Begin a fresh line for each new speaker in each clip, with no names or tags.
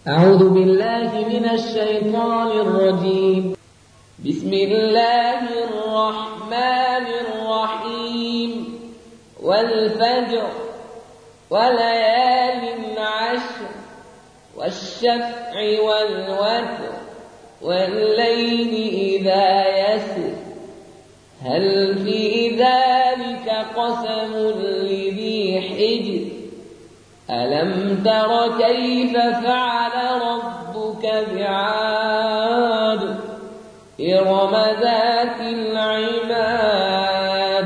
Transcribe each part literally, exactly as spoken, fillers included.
أعوذ بالله من الشيطان الرجيم. بسم الله الرحمن الرحيم. والفجر وليال عشر والشفع والوتر والليل إذا يسر هل في ذلك قسم لذي حجر ألم تر كيف فعل ربك بعاد إرم ذات العماد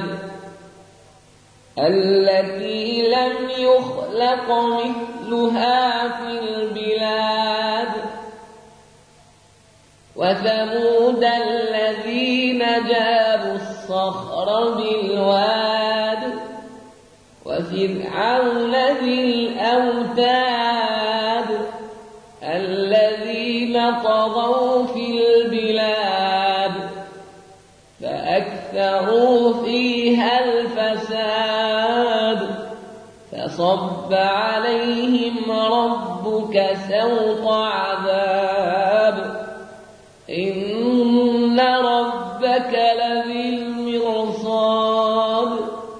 التي لم يخلق مثلها في البلاد وثمود الذين جابوا الصخر بالواد وفرعون ذي الأوتاد الذين طغوا في البلاد فأكثروا فيها الفساد فصب عليهم ربك سوط عذاب إن ربك لبالمرصاد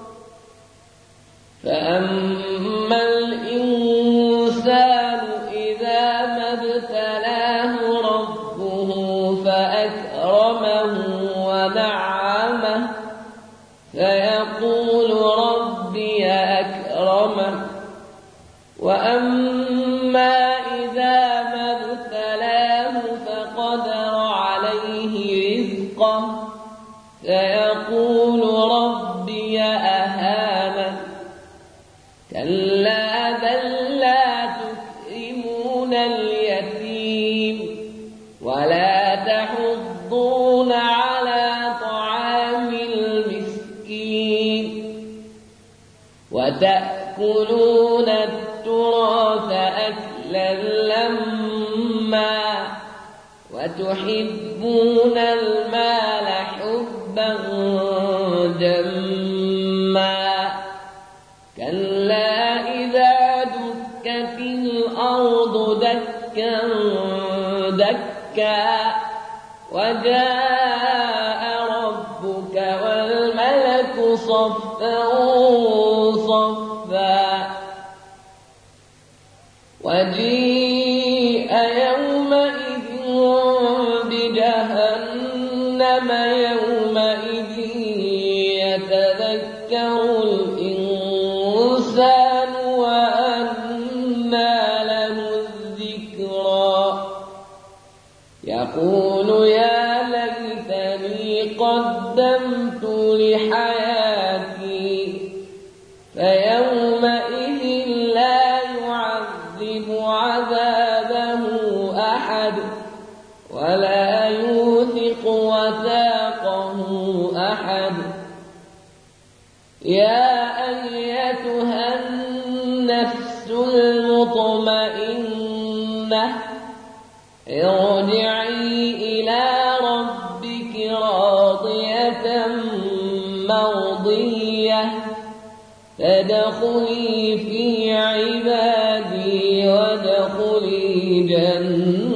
فأما الإنسان إذا ما ابتلاه ربه فأكرمه ونعمه فيقول ربي أكرمن وأما إذا ما ابتلاه فقدر عليه رزقه فيقول ربي أهانن كلا بل لا تكرمون اليتيم ولا تحضون على طعام المسكين وتأكلون التراث أكلا لما وتحبون المال حبا جما كلا إذا دكت الأرض دكا دكا وجاء ربك والملك صفا صفا وجيء يومئذ بجهنم يومئذ يتذكر الإنسان وأنى له الذكرى يقول يا ليتني قدمت لحياتي فيومئذ لا يعذب عذابه أحد ولا يوثق وثاقه أحد يا أيتها النفس المطمئنة ارجعي إلى ربك راضية مرضية فادخلي في عبادي وادخلي جنتي